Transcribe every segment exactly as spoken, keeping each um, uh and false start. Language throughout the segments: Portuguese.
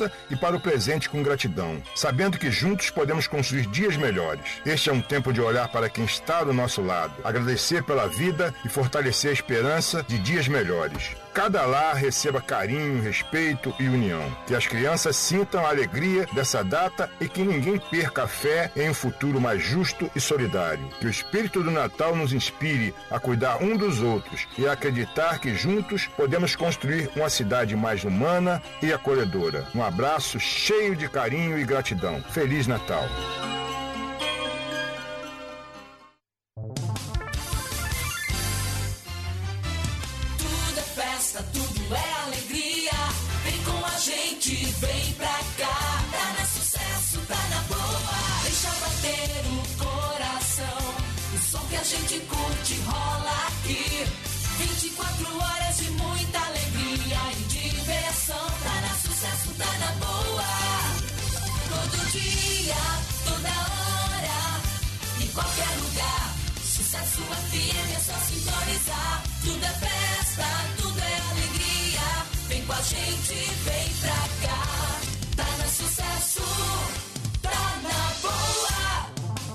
esperança e para o presente com gratidão, sabendo que juntos podemos construir dias melhores. Este é um tempo de olhar para quem está do nosso lado, agradecer pela vida e fortalecer a esperança de dias melhores. Cada lar receba carinho, respeito e união. Que as crianças sintam a alegria dessa data e que ninguém perca a fé em um futuro mais justo e solidário. Que o espírito do Natal nos inspire a cuidar um dos outros e a acreditar que juntos podemos construir uma cidade mais humana e acolhedora. Um abraço cheio de carinho e gratidão. Feliz Natal! Tudo é alegria, vem com a gente, vem pra cá. Tá na sucesso, tá na boa, deixa bater o coração. O som que a gente curte rola aqui. vinte e quatro horas de muita alegria e diversão. Tá na sucesso, tá na boa. Todo dia, toda hora, em qualquer lugar. Sucesso F M é só sintonizar. Tudo é festa, tudo é alegria. Vem com a gente, vem pra cá. Tá na sucesso, tá na boa.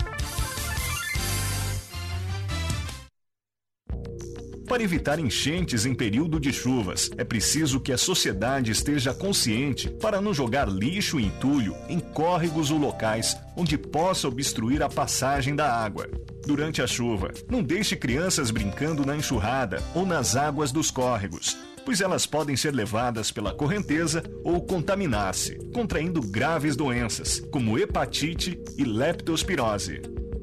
Para evitar enchentes em período de chuvas, é preciso que a sociedade esteja consciente para não jogar lixo e entulho em córregos ou locais onde possa obstruir a passagem da água. Durante a chuva, não deixe crianças brincando na enxurrada ou nas águas dos córregos, pois elas podem ser levadas pela correnteza ou contaminar-se, contraindo graves doenças, como hepatite e leptospirose.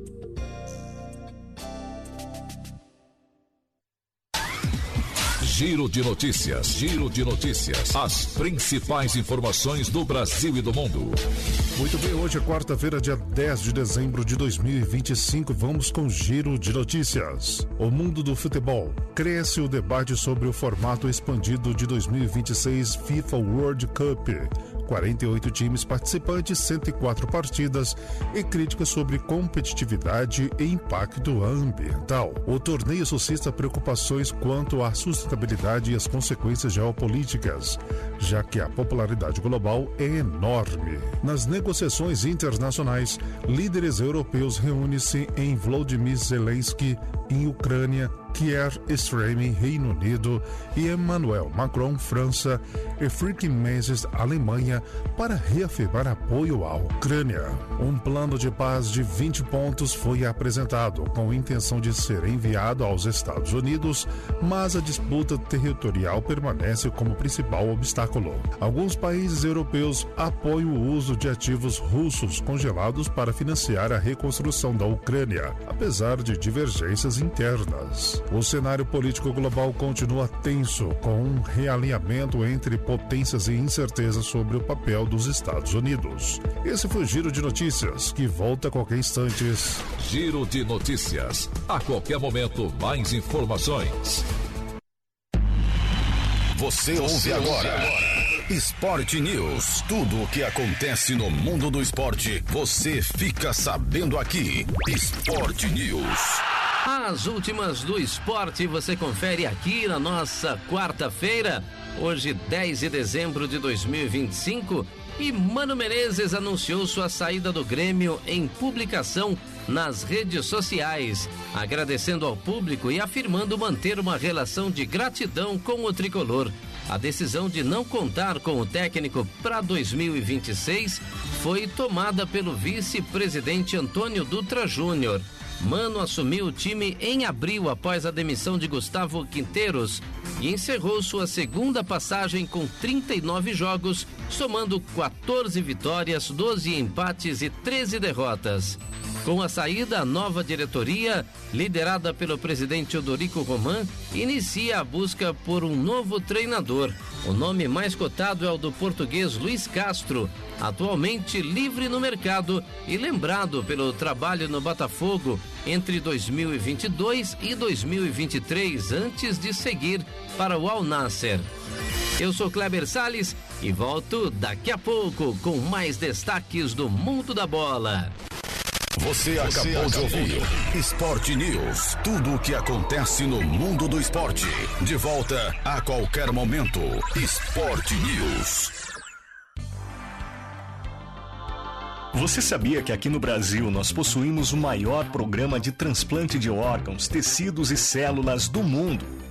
Giro de notícias, giro de notícias. As principais informações do Brasil e do mundo. Muito bem, hoje é quarta-feira, dia dez de dezembro de dois mil e vinte e cinco. Vamos com giro de notícias. O mundo do futebol. Cresce o debate sobre o formato expandido de dois mil e vinte e seis FIFA World Cup. quarenta e oito times participantes, cento e quatro partidas e críticas sobre competitividade e impacto ambiental. O torneio suscita preocupações quanto à sustentabilidade e as consequências geopolíticas, já que a popularidade global é enorme. Nas negociações internacionais, líderes europeus reúnem-se em Volodymyr Zelensky, em Ucrânia, Keir Starmer, Reino Unido, e Emmanuel Macron, França, e Friedrich Merz, Alemanha, para reafirmar apoio à Ucrânia. Um plano de paz de vinte pontos foi apresentado, com a intenção de ser enviado aos Estados Unidos, mas a disputa territorial permanece como principal obstáculo. Alguns países europeus apoiam o uso de ativos russos congelados para financiar a reconstrução da Ucrânia, apesar de divergências internas. O cenário político global continua tenso, com um realinhamento entre potências e incerteza sobre o papel dos Estados Unidos. Esse foi o Giro de Notícias, que volta a qualquer instante. Giro de Notícias. A qualquer momento, mais informações. Você ouve agora Sport News. Tudo o que acontece no mundo do esporte, você fica sabendo aqui. Sport News. As últimas do esporte você confere aqui na nossa quarta-feira, hoje dez de dezembro de dois mil e vinte e cinco, e Mano Menezes anunciou sua saída do Grêmio em publicação nas redes sociais, agradecendo ao público e afirmando manter uma relação de gratidão com o tricolor. A decisão de não contar com o técnico para dois mil e vinte e seis foi tomada pelo vice-presidente Antônio Dutra Júnior. Mano assumiu o time em abril após a demissão de Gustavo Quinteiros e encerrou sua segunda passagem com trinta e nove jogos, somando quatorze vitórias, doze empates e treze derrotas. Com a saída, a nova diretoria, liderada pelo presidente Odorico Roman, inicia a busca por um novo treinador. O nome mais cotado é o do português Luiz Castro, atualmente livre no mercado e lembrado pelo trabalho no Botafogo entre dois mil e vinte e dois e dois mil e vinte e três, antes de seguir para o Al Nassr. Eu sou Kleber Salles e volto daqui a pouco com mais destaques do mundo da bola. Você acabou de ouvir Sport News. Tudo o que acontece no mundo do esporte. De volta a qualquer momento. Sport News. Você sabia que aqui no Brasil nós possuímos o maior programa de transplante de órgãos, tecidos e células do mundo?